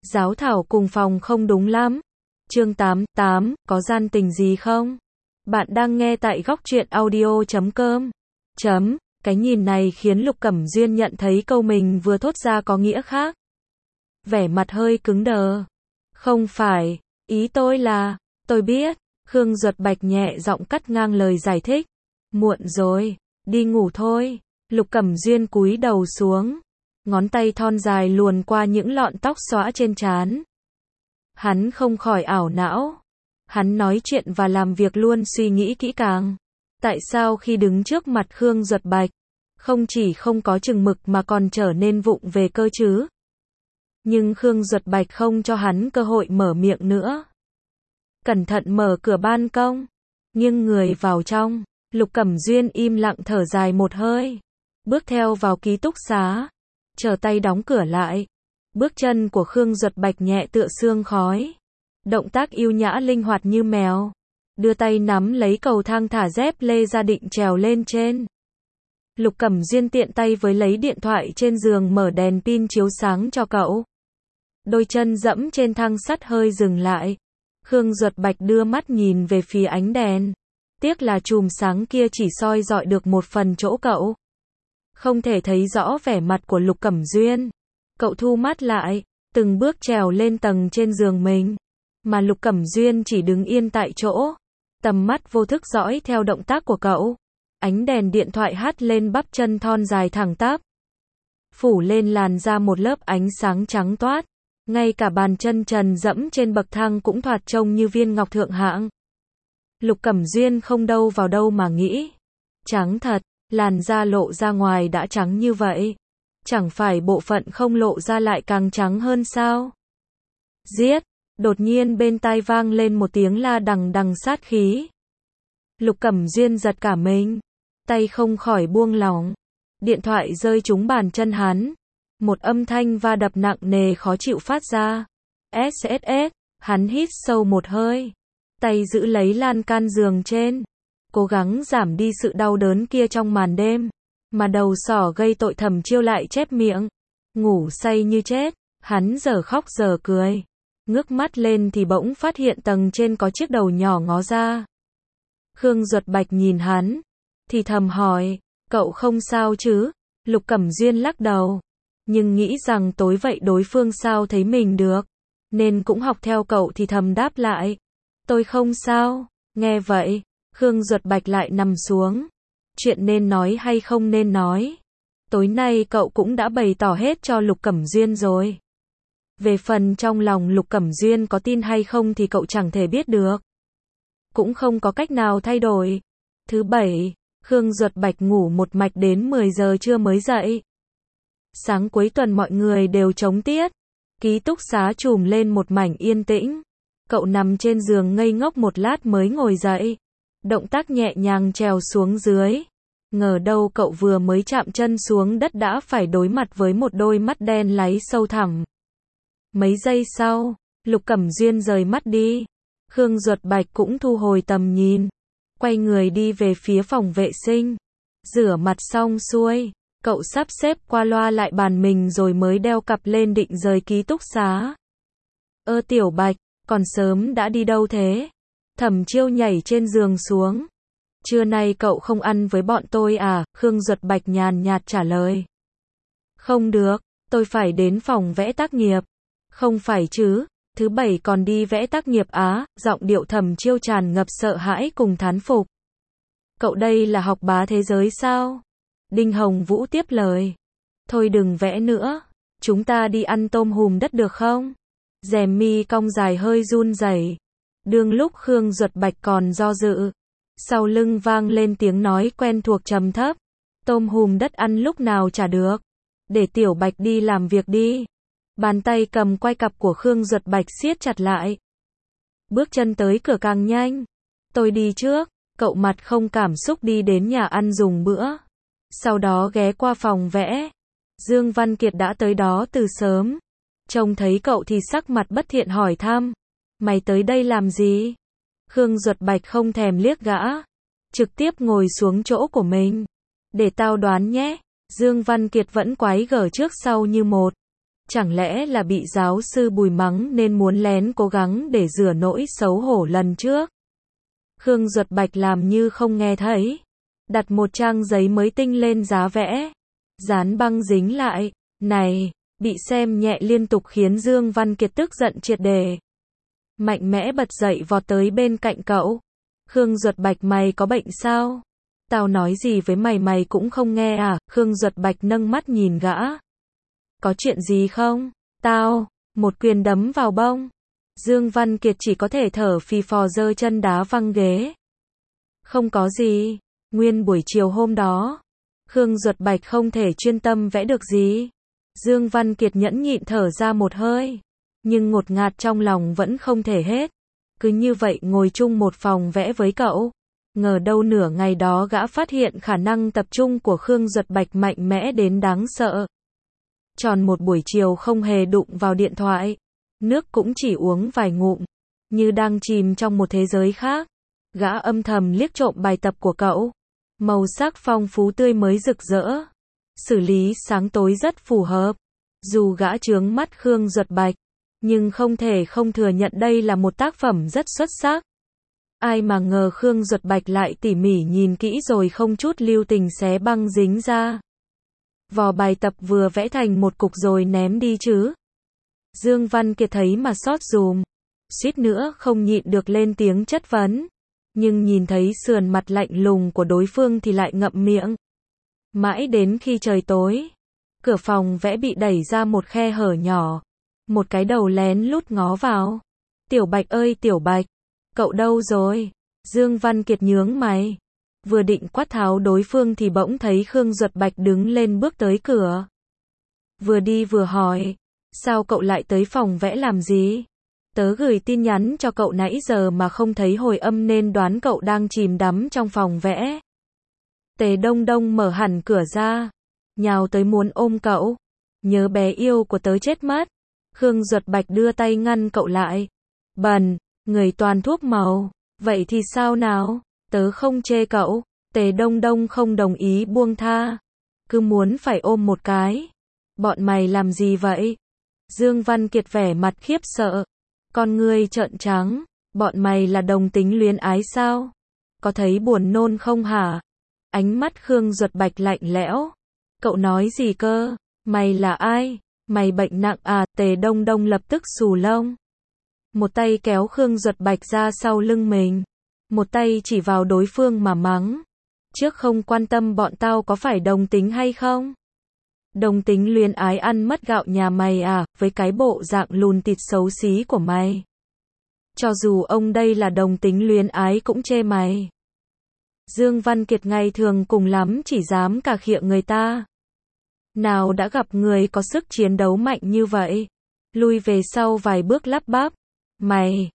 Giáo thảo cùng phòng không đúng lắm. Chương 88, có gian tình gì không? Bạn đang nghe tại góc truyện audio.com. Cái nhìn này khiến Lục Cẩm Duyên nhận thấy câu mình vừa thốt ra có nghĩa khác. Vẻ mặt hơi cứng đờ. Không phải, ý tôi là, tôi biết. Khương Duật Bạch nhẹ giọng cắt ngang lời giải thích. Muộn rồi, đi ngủ thôi. Lục Cẩm Duyên cúi đầu xuống. Ngón tay thon dài luồn qua những lọn tóc xõa trên trán. Hắn không khỏi ảo não. Hắn nói chuyện và làm việc luôn suy nghĩ kỹ càng. Tại sao khi đứng trước mặt Khương Duật Bạch, không chỉ không có chừng mực mà còn trở nên vụng về cơ chứ? Nhưng Khương Duật Bạch không cho hắn cơ hội mở miệng nữa. Cẩn thận mở cửa ban công, nghiêng người vào trong. Lục Cẩm Duyên im lặng thở dài một hơi. Bước theo vào ký túc xá. Trở tay đóng cửa lại. Bước chân của Khương Duật Bạch nhẹ tựa sương khói. Động tác yêu nhã linh hoạt như mèo. Đưa tay nắm lấy cầu thang thả dép lê ra định trèo lên trên. Lục Cẩm Duyên tiện tay với lấy điện thoại trên giường mở đèn pin chiếu sáng cho cậu. Đôi chân dẫm trên thang sắt hơi dừng lại. Khương Duật Bạch đưa mắt nhìn về phía ánh đèn. Tiếc là chùm sáng kia chỉ soi rọi được một phần chỗ cậu. Không thể thấy rõ vẻ mặt của Lục Cẩm Duyên. Cậu thu mắt lại, từng bước trèo lên tầng trên giường mình. Mà Lục Cẩm Duyên chỉ đứng yên tại chỗ. Tầm mắt vô thức dõi theo động tác của cậu. Ánh đèn điện thoại hắt lên bắp chân thon dài thẳng tắp. Phủ lên làn da một lớp ánh sáng trắng toát. Ngay cả bàn chân trần dẫm trên bậc thang cũng thoạt trông như viên ngọc thượng hạng. Lục Cẩm Duyên không đâu vào đâu mà nghĩ. Trắng thật, làn da lộ ra ngoài đã trắng như vậy. Chẳng phải bộ phận không lộ ra lại càng trắng hơn sao? Giết! Đột nhiên bên tai vang lên một tiếng la đằng đằng sát khí. Lục Cẩm Duyên giật cả mình. Tay không khỏi buông lỏng. Điện thoại rơi trúng bàn chân hắn. Một âm thanh va đập nặng nề khó chịu phát ra. SSS, hắn hít sâu một hơi. Tay giữ lấy lan can giường trên. Cố gắng giảm đi sự đau đớn kia trong màn đêm. Mà đầu sỏ gây tội Thẩm Chiêu lại chép miệng. Ngủ say như chết, hắn giờ khóc giờ cười. Ngước mắt lên thì bỗng phát hiện tầng trên có chiếc đầu nhỏ ngó ra. Khương Duật Bạch nhìn hắn. Thì thầm hỏi, cậu không sao chứ? Lục Cẩm Duyên lắc đầu. Nhưng nghĩ rằng tối vậy đối phương sao thấy mình được. Nên cũng học theo cậu thì thầm đáp lại. Tôi không sao. Nghe vậy, Khương Duật Bạch lại nằm xuống. Chuyện nên nói hay không nên nói. Tối nay cậu cũng đã bày tỏ hết cho Lục Cẩm Duyên rồi. Về phần trong lòng Lục Cẩm Duyên có tin hay không thì cậu chẳng thể biết được. Cũng không có cách nào thay đổi. Thứ bảy, Khương Duật Bạch ngủ một mạch đến 10 giờ trưa mới dậy. Sáng cuối tuần mọi người đều trống tiết. Ký túc xá trùm lên một mảnh yên tĩnh. Cậu nằm trên giường ngây ngốc một lát mới ngồi dậy. Động tác nhẹ nhàng trèo xuống dưới. Ngờ đâu cậu vừa mới chạm chân xuống đất đã phải đối mặt với một đôi mắt đen láy sâu thẳm. Mấy giây sau, Lục Cẩm Duyên rời mắt đi. Khương Duật Bạch cũng thu hồi tầm nhìn. Quay người đi về phía phòng vệ sinh. Rửa mặt xong xuôi, cậu sắp xếp qua loa lại bàn mình rồi mới đeo cặp lên định rời ký túc xá. Tiểu Bạch, còn sớm đã đi đâu thế? Thẩm Chiêu nhảy trên giường xuống. Trưa nay cậu không ăn với bọn tôi à? Khương Duật Bạch nhàn nhạt trả lời. Không được, tôi phải đến phòng vẽ tác nghiệp. Không phải chứ, thứ bảy còn đi vẽ tác nghiệp á? Giọng điệu Thẩm Chiêu tràn ngập sợ hãi cùng thán phục. Cậu đây là học bá thế giới sao? Đinh Hồng Vũ tiếp lời. Thôi đừng vẽ nữa, chúng ta đi ăn tôm hùm đất được không? Rèm mi cong dài hơi run rẩy. Đương lúc Khương Duật Bạch còn do dự, sau lưng vang lên tiếng nói quen thuộc trầm thấp. Tôm hùm đất ăn lúc nào chả được. Để Tiểu Bạch đi làm việc đi. Bàn tay cầm quai cặp của Khương Duật Bạch siết chặt lại. Bước chân tới cửa càng nhanh. Tôi đi trước. Cậu mặt không cảm xúc đi đến nhà ăn dùng bữa. Sau đó ghé qua phòng vẽ. Dương Văn Kiệt đã tới đó từ sớm. Trông thấy cậu thì sắc mặt bất thiện hỏi thăm. Mày tới đây làm gì? Khương Duật Bạch không thèm liếc gã. Trực tiếp ngồi xuống chỗ của mình. Để tao đoán nhé. Dương Văn Kiệt vẫn quái gở trước sau như một. Chẳng lẽ là bị giáo sư Bùi mắng nên muốn lén cố gắng để rửa nỗi xấu hổ lần trước? Khương Duật Bạch làm như không nghe thấy. Đặt một trang giấy mới tinh lên giá vẽ. Dán băng dính lại. Này, bị xem nhẹ liên tục khiến Dương Văn Kiệt tức giận triệt để. Mạnh mẽ bật dậy vọt tới bên cạnh cậu. Khương Duật Bạch, mày có bệnh sao? Tao nói gì với mày mày cũng không nghe à? Khương Duật Bạch nâng mắt nhìn gã. Có chuyện gì không? Tao, một quyền đấm vào bông. Dương Văn Kiệt chỉ có thể thở phì phò giơ chân đá văng ghế. Không có gì. Nguyên buổi chiều hôm đó, Khương Duật Bạch không thể chuyên tâm vẽ được gì. Dương Văn Kiệt nhẫn nhịn thở ra một hơi. Nhưng ngột ngạt trong lòng vẫn không thể hết. Cứ như vậy ngồi chung một phòng vẽ với cậu. Ngờ đâu nửa ngày đó gã phát hiện khả năng tập trung của Khương Duật Bạch mạnh mẽ đến đáng sợ. Tròn một buổi chiều không hề đụng vào điện thoại. Nước cũng chỉ uống vài ngụm. Như đang chìm trong một thế giới khác. Gã âm thầm liếc trộm bài tập của cậu. Màu sắc phong phú tươi mới rực rỡ. Xử lý sáng tối rất phù hợp. Dù gã chướng mắt Khương Duật Bạch, nhưng không thể không thừa nhận đây là một tác phẩm rất xuất sắc. Ai mà ngờ Khương Duật Bạch lại tỉ mỉ nhìn kỹ rồi không chút lưu tình xé băng dính ra. Vò bài tập vừa vẽ thành một cục rồi ném đi chứ. Dương Văn Kiệt thấy mà xót giùm. Suýt nữa không nhịn được lên tiếng chất vấn. Nhưng nhìn thấy sườn mặt lạnh lùng của đối phương thì lại ngậm miệng. Mãi đến khi trời tối, cửa phòng vẽ bị đẩy ra một khe hở nhỏ. Một cái đầu lén lút ngó vào. Tiểu Bạch ơi Tiểu Bạch, cậu đâu rồi? Dương Văn Kiệt nhướng mày. Vừa định quát tháo đối phương thì bỗng thấy Khương Duật Bạch đứng lên bước tới cửa. Vừa đi vừa hỏi, sao cậu lại tới phòng vẽ làm gì? Tớ gửi tin nhắn cho cậu nãy giờ mà không thấy hồi âm nên đoán cậu đang chìm đắm trong phòng vẽ. Tề Đông Đông mở hẳn cửa ra, nhào tới muốn ôm cậu. Nhớ bé yêu của tớ chết mất. Khương Duật Bạch đưa tay ngăn cậu lại. Bần, người toàn thuốc màu. Vậy thì sao nào? Tớ không chê cậu. Tề Đông Đông không đồng ý buông tha. Cứ muốn phải ôm một cái. Bọn mày làm gì vậy? Dương Văn Kiệt vẻ mặt khiếp sợ. Con ngươi trợn trắng. Bọn mày là đồng tính luyến ái sao? Có thấy buồn nôn không hả? Ánh mắt Khương Duật Bạch lạnh lẽo. Cậu nói gì cơ? Mày là ai? Mày bệnh nặng à? Tề Đông Đông lập tức xù lông. Một tay kéo Khương Duật Bạch ra sau lưng mình. Một tay chỉ vào đối phương mà mắng. Trước không quan tâm bọn tao có phải đồng tính hay không? Đồng tính luyến ái ăn mất gạo nhà mày à? Với cái bộ dạng lùn tịt xấu xí của mày. Cho dù ông đây là đồng tính luyến ái cũng chê mày. Dương Văn Kiệt ngày thường cùng lắm chỉ dám cà khịa người ta. Nào đã gặp người có sức chiến đấu mạnh như vậy. Lui về sau vài bước lắp bắp. Mày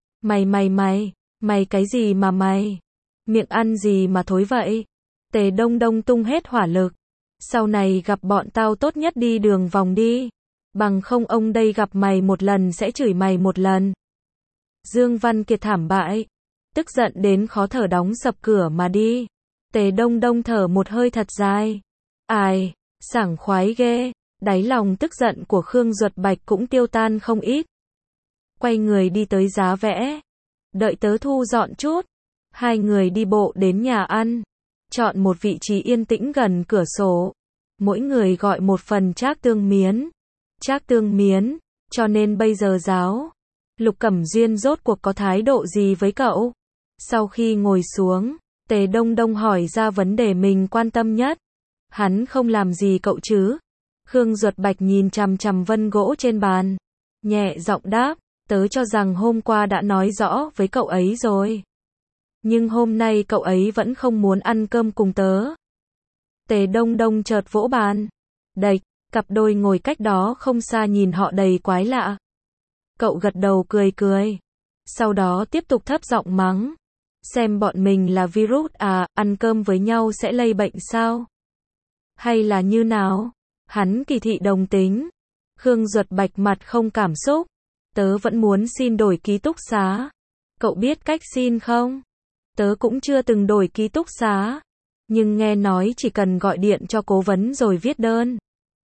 cái gì mà mày? Miệng ăn gì mà thối vậy? Tề Đông Đông tung hết hỏa lực. Sau này gặp bọn tao tốt nhất đi đường vòng đi. Bằng không ông đây gặp mày một lần sẽ chửi mày một lần. Dương Văn Kiệt thảm bại. Tức giận đến khó thở đóng sập cửa mà đi. Tề Đông Đông thở một hơi thật dài. Ai, sảng khoái ghê. Đáy lòng tức giận của Khương Duật Bạch cũng tiêu tan không ít. Quay người đi tới giá vẽ. Đợi tớ thu dọn chút. Hai người đi bộ đến nhà ăn. Chọn một vị trí yên tĩnh gần cửa sổ. Mỗi người gọi một phần trác tương miến. Trác tương miến, cho nên bây giờ giáo. Lục Cẩm Duyên rốt cuộc có thái độ gì với cậu? Sau khi ngồi xuống, Tề Đông Đông hỏi ra vấn đề mình quan tâm nhất. Hắn không làm gì cậu chứ? Khương Duật Bạch nhìn chằm chằm vân gỗ trên bàn. Nhẹ giọng đáp, tớ cho rằng hôm qua đã nói rõ với cậu ấy rồi. Nhưng hôm nay cậu ấy vẫn không muốn ăn cơm cùng tớ. Tề Đông Đông chợt vỗ bàn. Đạch, cặp đôi ngồi cách đó không xa nhìn họ đầy quái lạ. Cậu gật đầu cười cười. Sau đó tiếp tục thấp giọng mắng. Xem bọn mình là virus à, ăn cơm với nhau sẽ lây bệnh sao? Hay là như nào? Hắn kỳ thị đồng tính. Khương Duật Bạch mặt không cảm xúc. Tớ vẫn muốn xin đổi ký túc xá. Cậu biết cách xin không? Tớ cũng chưa từng đổi ký túc xá. Nhưng nghe nói chỉ cần gọi điện cho cố vấn rồi viết đơn.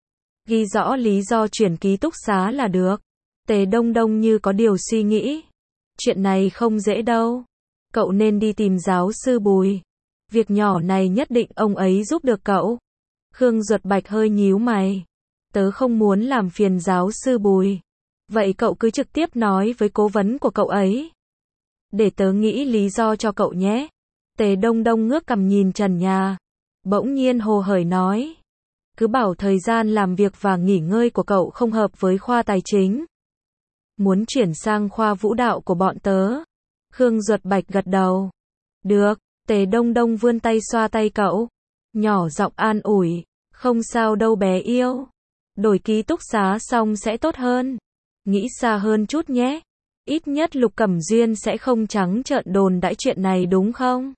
Ghi rõ lý do chuyển ký túc xá là được. Tề Đông Đông như có điều suy nghĩ. Chuyện này không dễ đâu. Cậu nên đi tìm giáo sư Bùi. Việc nhỏ này nhất định ông ấy giúp được cậu. Khương Duật Bạch hơi nhíu mày. Tớ không muốn làm phiền giáo sư Bùi. Vậy cậu cứ trực tiếp nói với cố vấn của cậu ấy. Để tớ nghĩ lý do cho cậu nhé. Tề Đông Đông ngước cằm nhìn trần nhà. Bỗng nhiên hồ hởi nói. Cứ bảo thời gian làm việc và nghỉ ngơi của cậu không hợp với khoa tài chính. Muốn chuyển sang khoa vũ đạo của bọn tớ. Khương Duật Bạch gật đầu. Được, Tề Đông Đông vươn tay xoa tay cậu. Nhỏ giọng an ủi. Không sao đâu bé yêu. Đổi ký túc xá xong sẽ tốt hơn. Nghĩ xa hơn chút nhé. Ít nhất Lục Cẩm Duyên sẽ không trắng trợn đồn đãi chuyện này đúng không?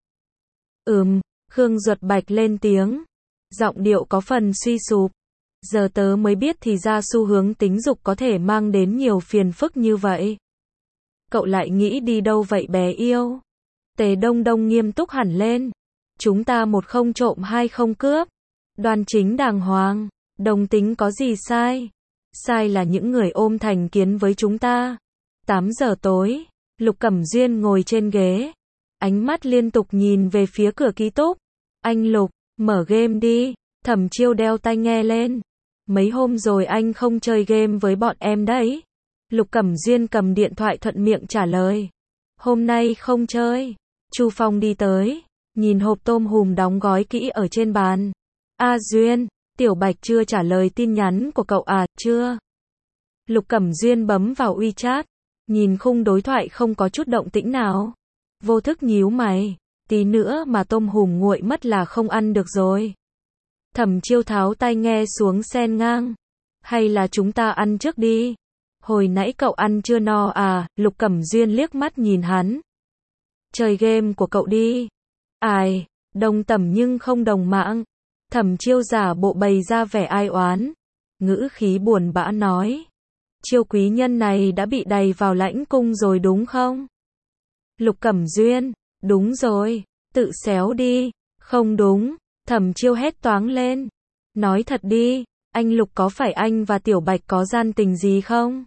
Khương Duật Bạch lên tiếng. Giọng điệu có phần suy sụp. Giờ tớ mới biết thì ra xu hướng tính dục có thể mang đến nhiều phiền phức như vậy. Cậu lại nghĩ đi đâu vậy bé yêu? Tề Đông Đông nghiêm túc hẳn lên. Chúng ta một không trộm hai không cướp. Đoan chính đàng hoàng. Đồng tính có gì sai? Sai là những người ôm thành kiến với chúng ta. 8 giờ tối, Lục Cẩm Duyên ngồi trên ghế. Ánh mắt liên tục nhìn về phía cửa ký túc. Anh Lục, mở game đi. Thẩm Chiêu đeo tai nghe lên. Mấy hôm rồi anh không chơi game với bọn em đấy. Lục Cẩm Duyên cầm điện thoại thuận miệng trả lời. Hôm nay không chơi. Chu Phong đi tới, nhìn hộp tôm hùm đóng gói kỹ ở trên bàn. Duyên, Tiểu Bạch chưa trả lời tin nhắn của cậu à, chưa? Lục Cẩm Duyên bấm vào WeChat, nhìn khung đối thoại không có chút động tĩnh nào. Vô thức nhíu mày, tí nữa mà tôm hùm nguội mất là không ăn được rồi. Thẩm Chiêu tháo tai nghe xuống xen ngang. Hay là chúng ta ăn trước đi? Hồi nãy cậu ăn chưa no à? Lục Cẩm Duyên liếc mắt nhìn hắn. Chơi game của cậu đi. Ai, đồng tầm nhưng không đồng mạng. Thẩm Chiêu giả bộ bày ra vẻ ai oán. Ngữ khí buồn bã nói. Chiêu quý nhân này đã bị đày vào lãnh cung rồi đúng không? Lục Cẩm Duyên, đúng rồi, tự xéo đi. Không đúng, Thẩm Chiêu hét toáng lên. Nói thật đi, anh Lục có phải anh và Tiểu Bạch có gian tình gì không?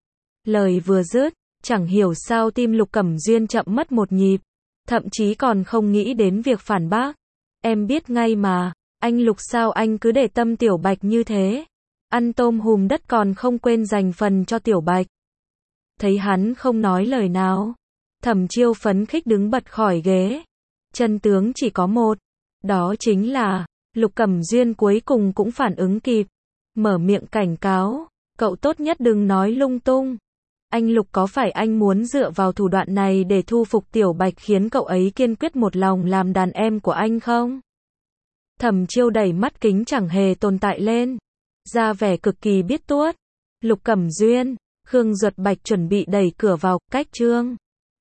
Lời vừa dứt, chẳng hiểu sao tim Lục Cẩm Duyên chậm mất một nhịp. Thậm chí còn không nghĩ đến việc phản bác. Em biết ngay mà, anh Lục sao anh cứ để tâm Tiểu Bạch như thế? Ăn tôm hùm đất còn không quên dành phần cho Tiểu Bạch. Thấy hắn không nói lời nào, Thẩm Chiêu phấn khích đứng bật khỏi ghế. Chân tướng chỉ có một, đó chính là, Lục Cẩm Duyên cuối cùng cũng phản ứng kịp. Mở miệng cảnh cáo, cậu tốt nhất đừng nói lung tung. Anh Lục có phải anh muốn dựa vào thủ đoạn này để thu phục Tiểu Bạch khiến cậu ấy kiên quyết một lòng làm đàn em của anh không? Thẩm Chiêu đẩy mắt kính chẳng hề tồn tại lên, ra vẻ cực kỳ biết tuốt. Lục Cẩm Duyên, Khương Duật Bạch chuẩn bị đẩy cửa vào, cách chương